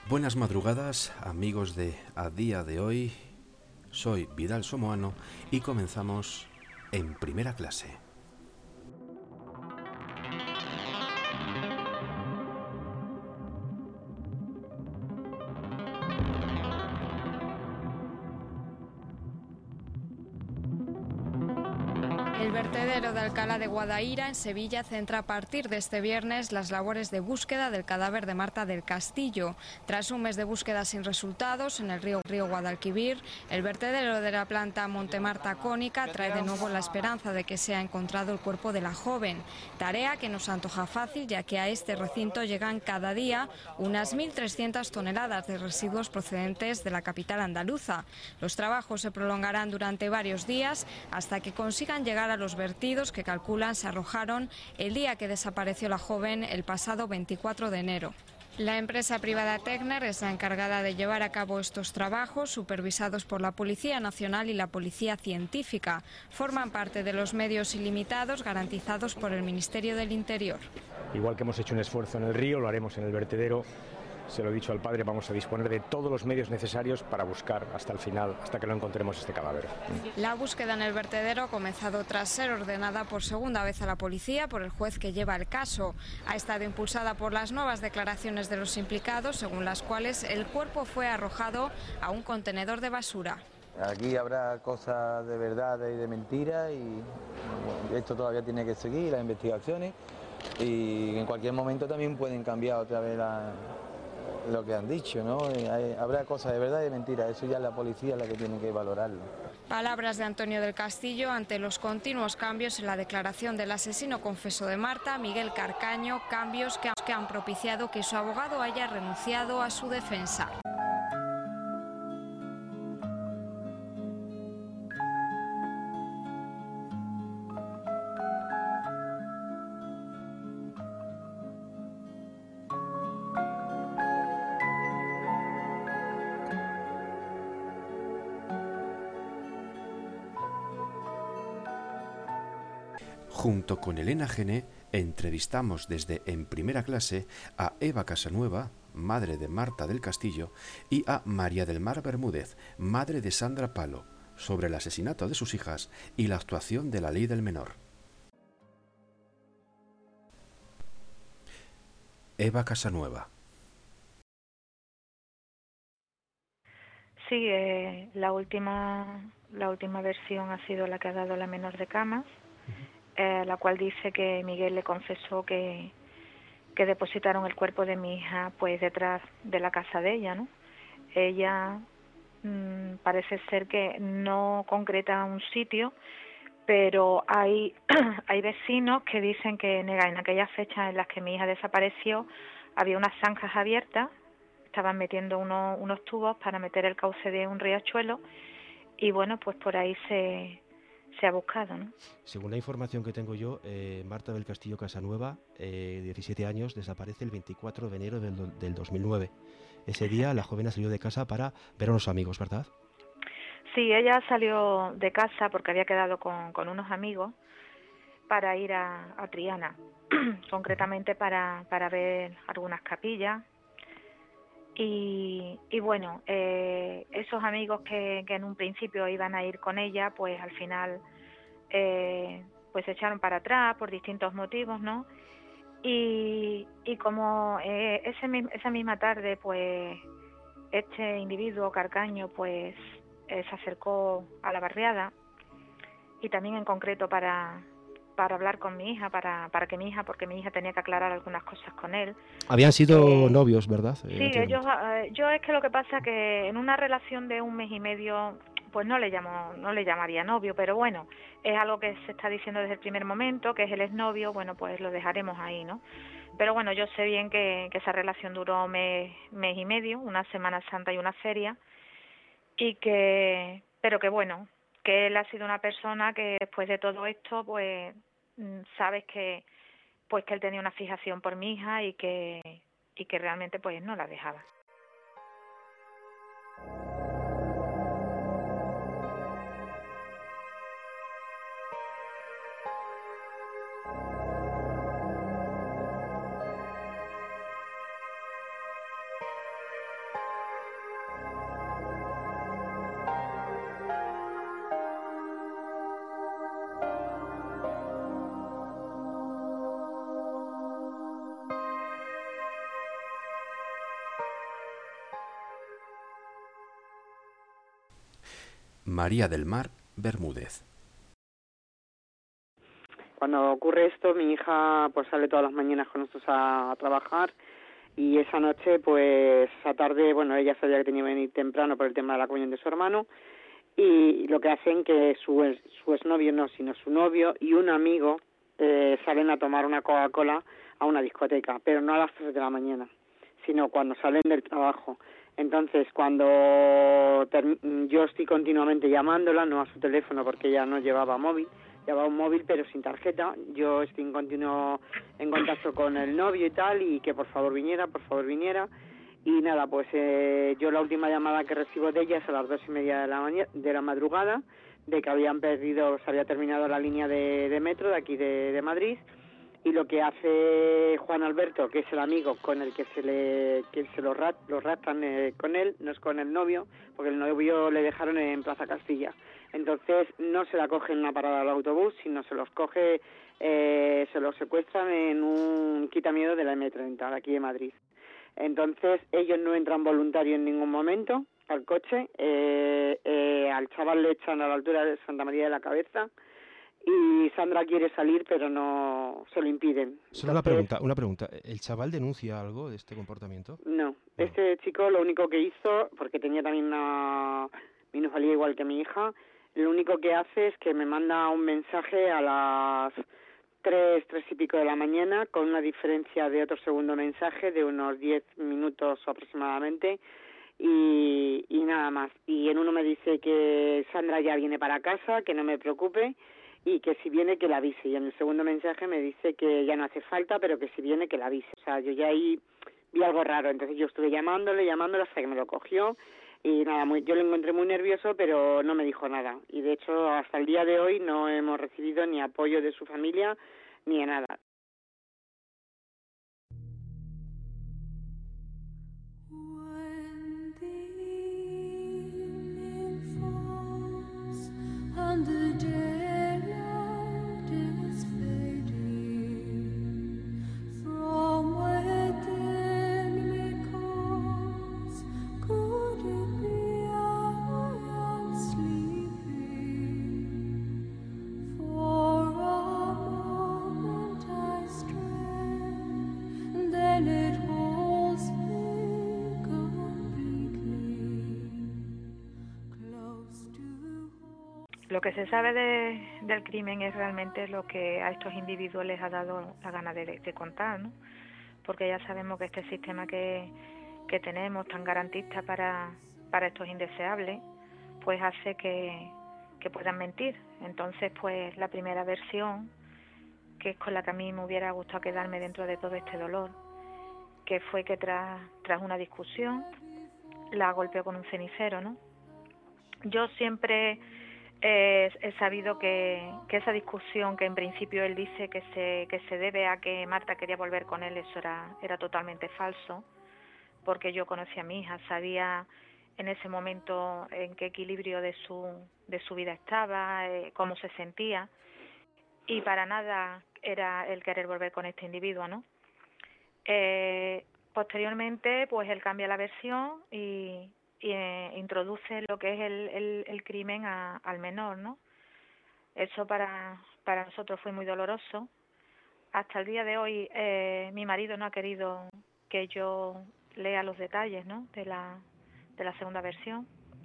Buenas madrugadas, amigos de A Día de Hoy. Soy Vidal Somoano y comenzamos en primera clase. El vertedero de Alcalá de Guadaira, en Sevilla, centra a partir de este viernes las labores de búsqueda del cadáver de Marta del Castillo. Tras un mes de búsqueda sin resultados en el río Guadalquivir, el vertedero de la planta Montemarta Cónica trae de nuevo la esperanza de que sea encontrado el cuerpo de la joven. Tarea que no se antoja fácil, ya que a este recinto llegan cada día unas 1.300 toneladas de residuos procedentes de la capital andaluza. Los trabajos se prolongarán durante varios días hasta que consigan llegar a los vertidos que calculan se arrojaron el día que desapareció la joven el pasado 24 de enero. La empresa privada Tecner es la encargada de llevar a cabo estos trabajos, supervisados por la Policía Nacional y la Policía Científica. Forman parte de los medios ilimitados garantizados por el Ministerio del Interior. Igual que hemos hecho un esfuerzo en el río, lo haremos en el vertedero. Se lo he dicho al padre, vamos a disponer de todos los medios necesarios para buscar hasta el final, hasta que lo encontremos este cadáver. La búsqueda en el vertedero ha comenzado tras ser ordenada por segunda vez a la policía por el juez que lleva el caso. Ha estado impulsada por las nuevas declaraciones de los implicados, según las cuales el cuerpo fue arrojado a un contenedor de basura. Aquí habrá cosas de verdad y de mentira y bueno, esto todavía tiene que seguir, las investigaciones, y en cualquier momento también pueden cambiar otra vez lo que han dicho, ¿no? Habrá cosas de verdad y de mentira, eso ya es la policía la que tiene que valorarlo. Palabras de Antonio del Castillo ante los continuos cambios en la declaración del asesino confeso de Marta, Miguel Carcaño, cambios que han propiciado que su abogado haya renunciado a su defensa. Junto con Elena Gené, entrevistamos desde En Primera Clase a Eva Casanueva, madre de Marta del Castillo, y a María del Mar Bermúdez, madre de Sandra Palo, sobre el asesinato de sus hijas y la actuación de la ley del menor. Eva Casanueva. Sí, la última versión ha sido la que ha dado la menor de Camas, la cual dice que Miguel le confesó que depositaron el cuerpo de mi hija pues detrás de la casa de ella, ¿no? Ella parece ser que no concreta un sitio, pero hay vecinos que dicen que en aquellas fechas en las que mi hija desapareció había unas zanjas abiertas, estaban metiendo unos tubos para meter el cauce de un riachuelo y bueno, pues por ahí se ha buscado, ¿no? Según la información que tengo yo, Marta del Castillo Casanueva, 17 años, desaparece el 24 de enero del 2009. Ese día la joven ha salido de casa para ver a unos amigos, ¿verdad? Sí, ella salió de casa porque había quedado con unos amigos para ir a Triana, concretamente para ver algunas capillas. Y bueno, esos amigos que en un principio iban a ir con ella, pues al final pues se echaron para atrás por distintos motivos, ¿no? Y como esa misma tarde, pues este individuo, Carcaño, pues se acercó a la barriada y también en concreto para hablar con mi hija, porque mi hija tenía que aclarar algunas cosas con él. Habían sido novios, ¿verdad? Sí, yo es que lo que pasa que en una relación de un mes y medio, pues no le llamaría novio, pero bueno, es algo que se está diciendo desde el primer momento, que es el exnovio, bueno, pues lo dejaremos ahí, ¿no? Pero bueno, yo sé bien que esa relación duró mes y medio, una Semana Santa y una feria, pero que bueno, que él ha sido una persona que después de todo esto, pues sabes que él tenía una fijación por mi hija y que realmente pues no la dejaba. María del Mar Bermúdez. Cuando ocurre esto, mi hija pues sale todas las mañanas con nosotros a trabajar, y esa noche, pues esa tarde, bueno, ella sabía que tenía que venir temprano por el tema de la comunión de su hermano, y lo que hacen que su exnovio no, sino su novio y un amigo salen a tomar una Coca-Cola a una discoteca, pero no a las 3 de la mañana, sino cuando salen del trabajo. Entonces, cuando yo estoy continuamente llamándola, no a su teléfono porque ella no llevaba móvil, llevaba un móvil pero sin tarjeta, yo estoy en continuo en contacto con el novio y tal, y que por favor viniera, y nada, pues yo la última llamada que recibo de ella es a las 2:30 de la madrugada, de que se había terminado la línea de metro de aquí de Madrid, y lo que hace Juan Alberto, que es el amigo con el que lo raptan con él, no es con el novio, porque el novio le dejaron en Plaza Castilla. Entonces no se la coge en una parada del autobús, sino se los coge, se los secuestran en un quitamiedo de la M30 de aquí de Madrid. Entonces ellos no entran voluntarios en ningún momento al coche, al chaval le echan a la altura de Santa María de la Cabeza, y Sandra quiere salir pero no se lo impiden. Solo una pregunta, ¿el chaval denuncia algo de este comportamiento? No, este chico lo único que hizo, porque tenía también una minusvalía igual que mi hija, lo único que hace es que me manda un mensaje a las 3 y pico de la mañana, con una diferencia de otro segundo mensaje de unos 10 minutos aproximadamente, y nada más. Y en uno me dice que Sandra ya viene para casa, que no me preocupe, y que si viene que la avise. Y en el segundo mensaje me dice que ya no hace falta, pero que si viene que la avise. O sea, yo ya ahí vi algo raro, entonces yo estuve llamándole hasta que me lo cogió, y nada, yo lo encontré muy nervioso, pero no me dijo nada, y de hecho hasta el día de hoy no hemos recibido ni apoyo de su familia ni de nada. Lo que se sabe del crimen es realmente lo que a estos individuos les ha dado la gana de contar, ¿no? Porque ya sabemos que este sistema que tenemos tan garantista para estos indeseables, pues hace que puedan mentir. Entonces, pues la primera versión, que es con la que a mí me hubiera gustado quedarme dentro de todo este dolor, que fue que tras una discusión la golpeó con un cenicero, ¿no? Yo siempre he sabido que esa discusión, que en principio él dice que se debe a que Marta quería volver con él, eso era totalmente falso, porque yo conocí a mi hija, sabía en ese momento en qué equilibrio de su vida estaba, cómo se sentía, y para nada era el querer volver con este individuo, ¿no? Posteriormente, pues él cambia la versión y introduce lo que es el crimen al menor, ¿no? Eso para nosotros fue muy doloroso. Hasta el día de hoy mi marido no ha querido que yo lea los detalles, ¿no?, de la segunda versión.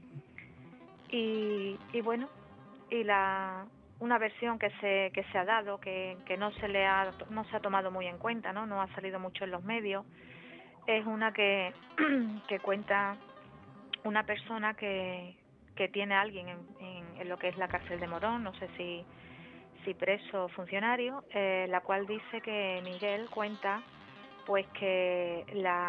Y bueno, y una versión que se ha dado, que no se ha tomado muy en cuenta, no ha salido mucho en los medios, es una que cuenta una persona que tiene a alguien en lo que es la cárcel de Morón, no sé si preso o funcionario, la cual dice que Miguel cuenta pues que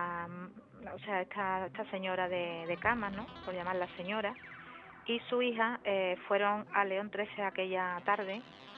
esta señora de Camas, ¿no?, por llamarla señora, y su hija fueron a León 13 aquella tarde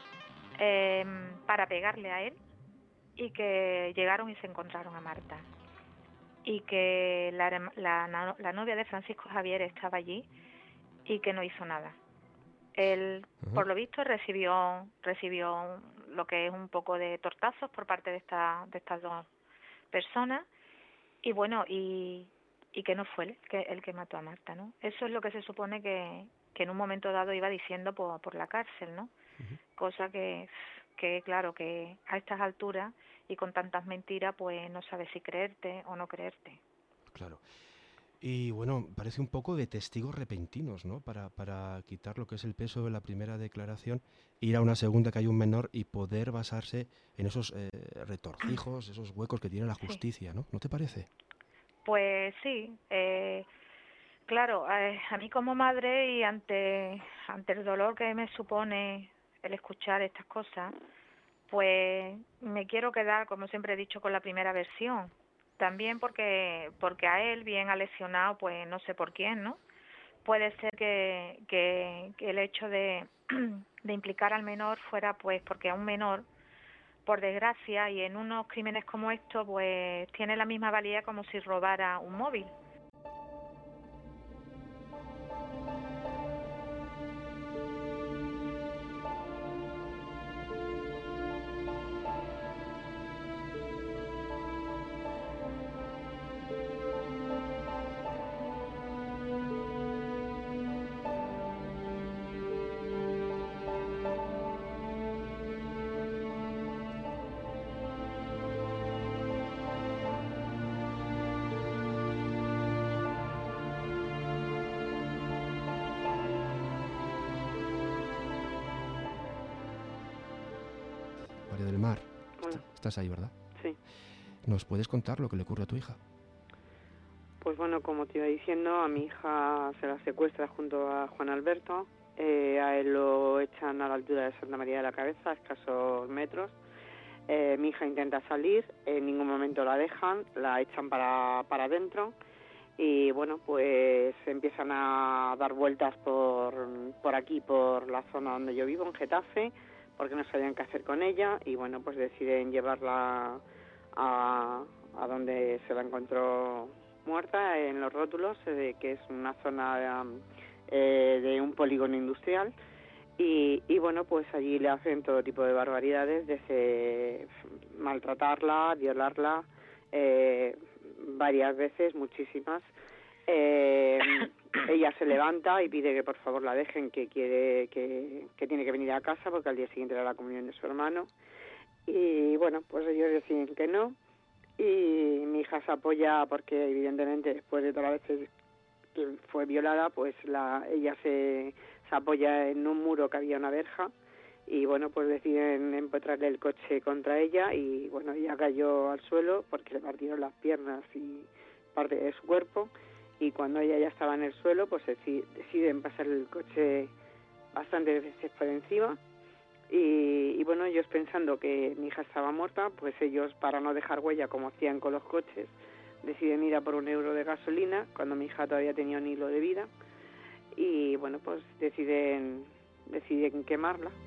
para pegarle a él, y que llegaron y se encontraron a Marta, y que la novia de Francisco Javier estaba allí y que no hizo nada. Él, por lo visto, recibió lo que es un poco de tortazos por parte de estas dos personas, y bueno, y que no fue él el que mató a Marta, ¿no? Eso es lo que se supone que en un momento dado iba diciendo por la cárcel, ¿no? Cosa que claro, que a estas alturas y con tantas mentiras, pues no sabes si creerte o no creerte. Claro. Y bueno, parece un poco de testigos repentinos, ¿no? Para quitar lo que es el peso de la primera declaración, ir a una segunda que hay un menor y poder basarse en esos retorcijos, esos huecos que tiene la justicia, ¿no? ¿No te parece? Pues sí, claro, a mí como madre y ante el dolor que me supone el escuchar estas cosas, pues me quiero quedar, como siempre he dicho, con la primera versión. También porque a él bien ha lesionado, pues no sé por quién, ¿no? Puede ser que el hecho de implicar al menor fuera pues porque a un menor, por desgracia, y en unos crímenes como estos, pues tiene la misma valía como si robara un móvil. María del Mar, Hola. estás ahí, ¿verdad? Sí. ¿Nos puedes contar lo que le ocurre a tu hija? Pues bueno, como te iba diciendo, a mi hija se la secuestra junto a Juan Alberto. A él lo echan a la altura de Santa María de la Cabeza, a escasos metros. Mi hija intenta salir, en ningún momento la dejan, la echan para adentro. Y bueno, pues empiezan a dar vueltas por aquí, por la zona donde yo vivo, en Getafe, porque no sabían qué hacer con ella. Y bueno, pues deciden llevarla a donde se la encontró muerta, en Los Rótulos, que es una zona de un polígono industrial. Y bueno, pues allí le hacen todo tipo de barbaridades, desde maltratarla, violarla, varias veces, muchísimas. Ella se levanta y pide que por favor la dejen, que tiene que venir a casa porque al día siguiente era la comunión de su hermano. Y bueno, pues ellos deciden que no, y mi hija se apoya porque evidentemente después de todas las veces que fue violada, pues ella se apoya en un muro que había una verja, y bueno, pues deciden empotrarle el coche contra ella, y bueno, ella cayó al suelo porque le partieron las piernas y parte de su cuerpo, y cuando ella ya estaba en el suelo, pues deciden pasar el coche bastantes veces por encima. Y bueno, ellos pensando que mi hija estaba muerta, pues ellos, para no dejar huella como hacían con los coches, deciden ir a por €1 de gasolina cuando mi hija todavía tenía un hilo de vida, y bueno, pues deciden quemarla.